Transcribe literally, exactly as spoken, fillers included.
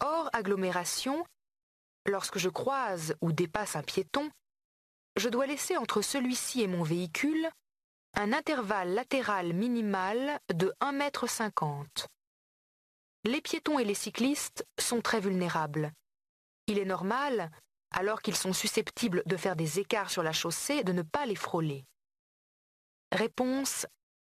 Hors agglomération, lorsque je croise ou dépasse un piéton, je dois laisser entre celui-ci et mon véhicule un intervalle latéral minimal de un mètre cinquante. Les piétons et les cyclistes sont très vulnérables. Il est normal, alors qu'ils sont susceptibles de faire des écarts sur la chaussée, de ne pas les frôler. Réponse